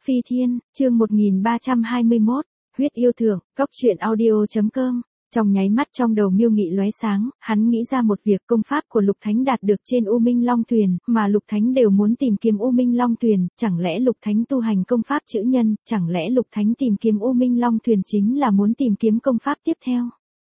Phi Thiên, chương 1321, huyết yêu thưởng, cóc truyện audio.com. Trong nháy mắt trong đầu Miêu Nghị lóe sáng, hắn nghĩ ra một việc, công pháp của Lục Thánh đạt được trên U Minh Long Thuyền, mà Lục Thánh đều muốn tìm kiếm U Minh Long Thuyền, chẳng lẽ Lục Thánh tu hành công pháp chữ nhân, chẳng lẽ Lục Thánh tìm kiếm U Minh Long Thuyền chính là muốn tìm kiếm công pháp tiếp theo?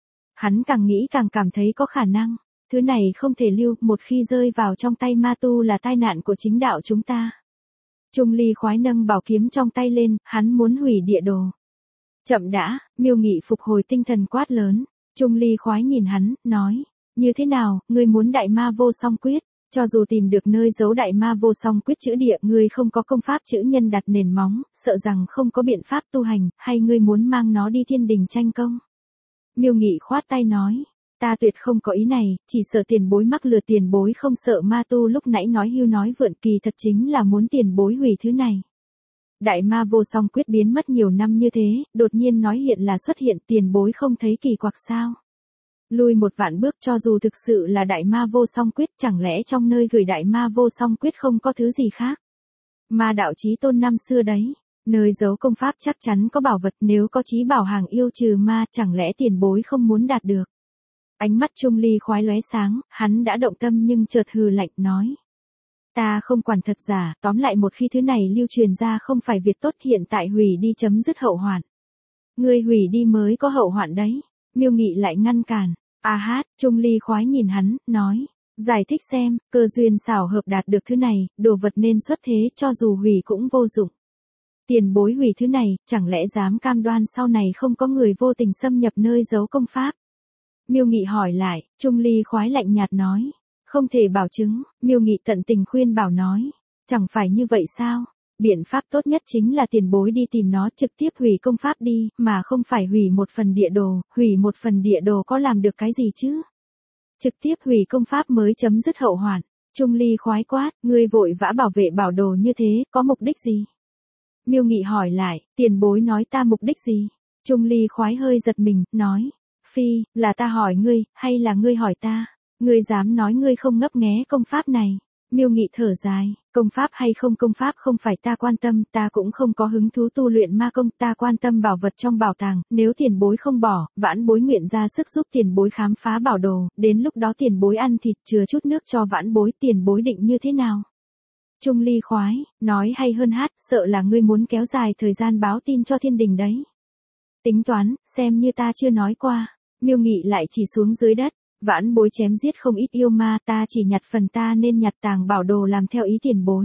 Hắn càng nghĩ càng cảm thấy có khả năng, thứ này không thể lưu, một khi rơi vào trong tay ma tu là tai nạn của chính đạo chúng ta. Trung Ly khoái nâng bảo kiếm trong tay lên, hắn muốn hủy địa đồ. Chậm đã, Miêu Nghị phục hồi tinh thần quát lớn. Trung Ly khoái nhìn hắn, nói, như thế nào, ngươi muốn đại ma vô song quyết, cho dù tìm được nơi giấu đại ma vô song quyết chữ địa, ngươi không có công pháp chữ nhân đặt nền móng, sợ rằng không có biện pháp tu hành, hay ngươi muốn mang nó đi thiên đình tranh công? Miêu Nghị khoát tay nói, ta tuyệt không có ý này, chỉ sợ tiền bối mắc lừa, tiền bối không sợ ma tu lúc nãy nói hưu nói vượn, kỳ thật chính là muốn tiền bối hủy thứ này. Đại ma vô song quyết biến mất nhiều năm như thế, đột nhiên nói hiện là xuất hiện, tiền bối không thấy kỳ quặc sao? Lui một vạn bước, cho dù thực sự là đại ma vô song quyết, chẳng lẽ trong nơi gửi đại ma vô song quyết không có thứ gì khác? Ma đạo chí tôn năm xưa đấy, nơi giấu công pháp chắc chắn có bảo vật, nếu có chí bảo hàng yêu trừ ma, chẳng lẽ tiền bối không muốn đạt được? Ánh mắt Trung Ly khoái lóe sáng, hắn đã động tâm nhưng chợt hừ lạnh nói. Ta không quản thật giả, tóm lại một khi thứ này lưu truyền ra không phải việc tốt, hiện tại hủy đi chấm dứt hậu hoạn. Ngươi hủy đi mới có hậu hoạn đấy. Miêu Nghị lại ngăn cản. A hát, Trung Ly khoái nhìn hắn, nói. Giải thích xem, cơ duyên xảo hợp đạt được thứ này, đồ vật nên xuất thế, cho dù hủy cũng vô dụng. Tiền bối hủy thứ này, chẳng lẽ dám cam đoan sau này không có người vô tình xâm nhập nơi giấu công pháp? Miêu Nghị hỏi lại, Trung Ly khoái lạnh nhạt nói. Không thể bảo chứng, Miêu Nghị tận tình khuyên bảo nói. Chẳng phải như vậy sao? Biện pháp tốt nhất chính là tiền bối đi tìm nó, trực tiếp hủy công pháp đi, mà không phải hủy một phần địa đồ, hủy một phần địa đồ có làm được cái gì chứ? Trực tiếp hủy công pháp mới chấm dứt hậu hoạn. Trung Ly khoái quát, ngươi vội vã bảo vệ bảo đồ như thế, có mục đích gì? Miêu Nghị hỏi lại, tiền bối nói ta mục đích gì? Trung Ly khoái hơi giật mình, nói. Phi, là ta hỏi ngươi, hay là ngươi hỏi ta? Ngươi dám nói ngươi không ngấp nghé công pháp này? Miêu Nghị thở dài, công pháp hay không công pháp không phải ta quan tâm, ta cũng không có hứng thú tu luyện ma công, ta quan tâm bảo vật trong bảo tàng, nếu tiền bối không bỏ, vãn bối nguyện ra sức giúp tiền bối khám phá bảo đồ, đến lúc đó tiền bối ăn thịt chừa chút nước cho vãn bối, tiền bối định như thế nào? Trung Ly khoái, nói hay hơn hát, sợ là ngươi muốn kéo dài thời gian báo tin cho thiên đình đấy. Tính toán, xem như ta chưa nói qua. Miêu Nghị lại chỉ xuống dưới đất. Vãn bối chém giết không ít yêu ma, ta chỉ nhặt phần ta nên nhặt tàng bảo đồ làm theo ý tiền bối.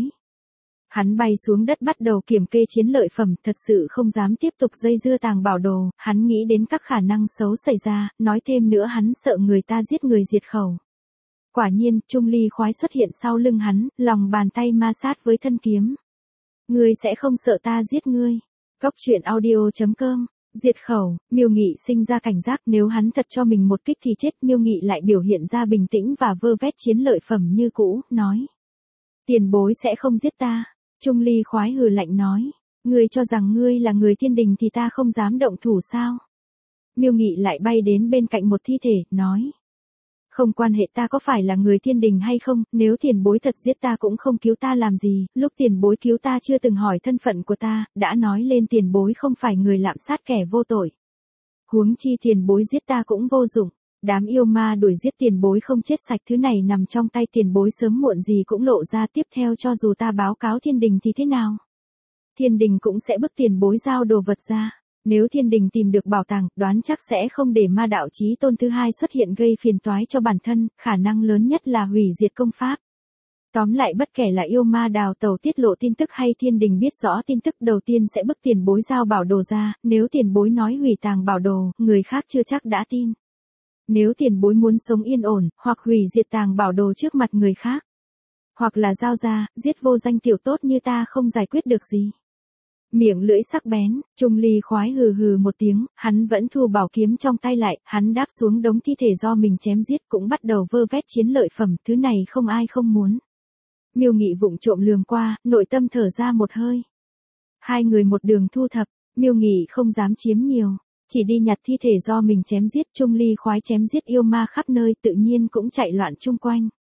Hắn bay xuống đất bắt đầu kiểm kê chiến lợi phẩm, thật sự không dám tiếp tục dây dưa tàng bảo đồ, hắn nghĩ đến các khả năng xấu xảy ra, nói thêm nữa hắn sợ người ta giết người diệt khẩu. Quả nhiên, Trung Ly khoái xuất hiện sau lưng hắn, lòng bàn tay ma sát với thân kiếm. Ngươi sẽ không sợ ta giết ngươi. Cóc truyện audio.com. Diệt khẩu, Miêu Nghị sinh ra cảnh giác, nếu hắn thật cho mình một kích thì chết. Miêu Nghị lại biểu hiện ra bình tĩnh và vơ vét chiến lợi phẩm như cũ, nói. Tiền bối sẽ không giết ta. Trung Ly khoái hừ lạnh nói. Ngươi cho rằng ngươi là người thiên đình thì ta không dám động thủ sao? Miêu Nghị lại bay đến bên cạnh một thi thể, nói. Không quan hệ ta có phải là người thiên đình hay không, nếu tiền bối thật giết ta cũng không cứu ta làm gì, lúc tiền bối cứu ta chưa từng hỏi thân phận của ta, đã nói lên tiền bối không phải người lạm sát kẻ vô tội. Huống chi tiền bối giết ta cũng vô dụng, đám yêu ma đuổi giết tiền bối không chết sạch, thứ này nằm trong tay tiền bối sớm muộn gì cũng lộ ra, tiếp theo cho dù ta báo cáo thiên đình thì thế nào? Thiên đình cũng sẽ bức tiền bối giao đồ vật ra. Nếu thiên đình tìm được bảo tàng, đoán chắc sẽ không để ma đạo chí tôn thứ hai xuất hiện gây phiền toái cho bản thân, khả năng lớn nhất là hủy diệt công pháp. Tóm lại bất kể là yêu ma đào tẩu tiết lộ tin tức hay thiên đình biết rõ tin tức, đầu tiên sẽ bức tiền bối giao bảo đồ ra, nếu tiền bối nói hủy tàng bảo đồ, người khác chưa chắc đã tin. Nếu tiền bối muốn sống yên ổn, hoặc hủy diệt tàng bảo đồ trước mặt người khác, hoặc là giao ra, giết vô danh tiểu tốt như ta không giải quyết được gì. Miệng lưỡi sắc bén, Trung Ly khoái hừ hừ một tiếng, hắn vẫn thu bảo kiếm trong tay lại, hắn đáp xuống đống thi thể do mình chém giết, cũng bắt đầu vơ vét chiến lợi phẩm, thứ này không ai không muốn. Miêu Nghị vụng trộm lườm qua, nội tâm thở ra một hơi. Hai người một đường thu thập, Miêu Nghị không dám chiếm nhiều, chỉ đi nhặt thi thể do mình chém giết. Trung Ly khoái chém giết yêu ma khắp nơi, tự nhiên cũng chạy loạn chung quanh.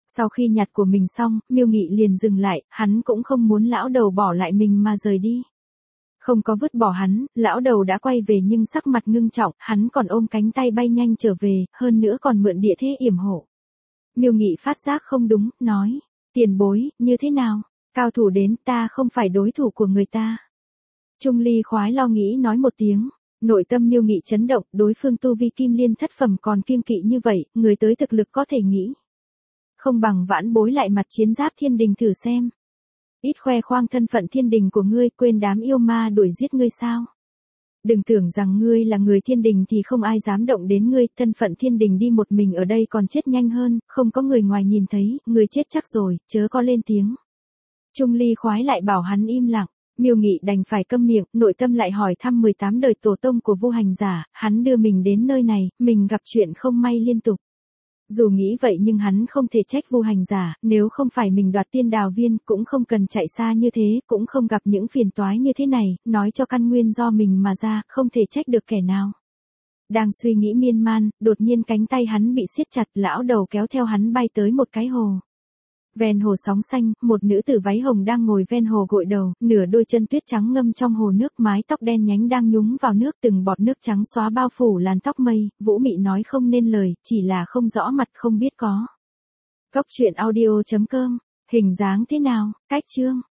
Sau khi nhặt của mình xong, Miêu Nghị liền dừng lại, hắn cũng không muốn lão đầu bỏ lại mình mà rời đi. Không có vứt bỏ hắn, lão đầu đã quay về nhưng sắc mặt ngưng trọng, hắn còn ôm cánh tay bay nhanh trở về, hơn nữa còn mượn địa thế yểm hộ. Miêu Nghị phát giác không đúng, nói, tiền bối, như thế nào? Cao thủ đến, ta không phải đối thủ của người ta. Trung Ly khoái lo nghĩ nói một tiếng. Nội tâm Miêu Nghị chấn động, đối phương tu vi kim liên thất phẩm còn kiêng kỵ như vậy, người tới thực lực có thể nghĩ. Không bằng vãn bối lại mặt chiến giáp thiên đình thử xem. Ít khoe khoang thân phận thiên đình của ngươi, quên đám yêu ma đuổi giết ngươi sao? Đừng tưởng rằng ngươi là người thiên đình thì không ai dám động đến ngươi, thân phận thiên đình đi một mình ở đây còn chết nhanh hơn, không có người ngoài nhìn thấy, ngươi chết chắc rồi, chớ có lên tiếng. Trung Ly khoái lại bảo hắn im lặng. Miêu Nghị đành phải câm miệng, nội tâm lại hỏi thăm 18 đời tổ tông của Vu Hành Giả, hắn đưa mình đến nơi này, mình gặp chuyện không may liên tục. Dù nghĩ vậy nhưng hắn không thể trách Vu Hành Giả, nếu không phải mình đoạt tiên đào viên, cũng không cần chạy xa như thế, cũng không gặp những phiền toái như thế này, nói cho căn nguyên do mình mà ra, không thể trách được kẻ nào. Đang suy nghĩ miên man, đột nhiên cánh tay hắn bị siết chặt, lão đầu kéo theo hắn bay tới một cái hồ. Ven hồ sóng xanh, một nữ tử váy hồng đang ngồi ven hồ gội đầu, nửa đôi chân tuyết trắng ngâm trong hồ nước, mái tóc đen nhánh đang nhúng vào nước, từng bọt nước trắng xóa bao phủ làn tóc mây, Vũ Mị nói không nên lời, chỉ là không rõ mặt không biết có. Cốc truyện audio.com, hình dáng thế nào, cách chương.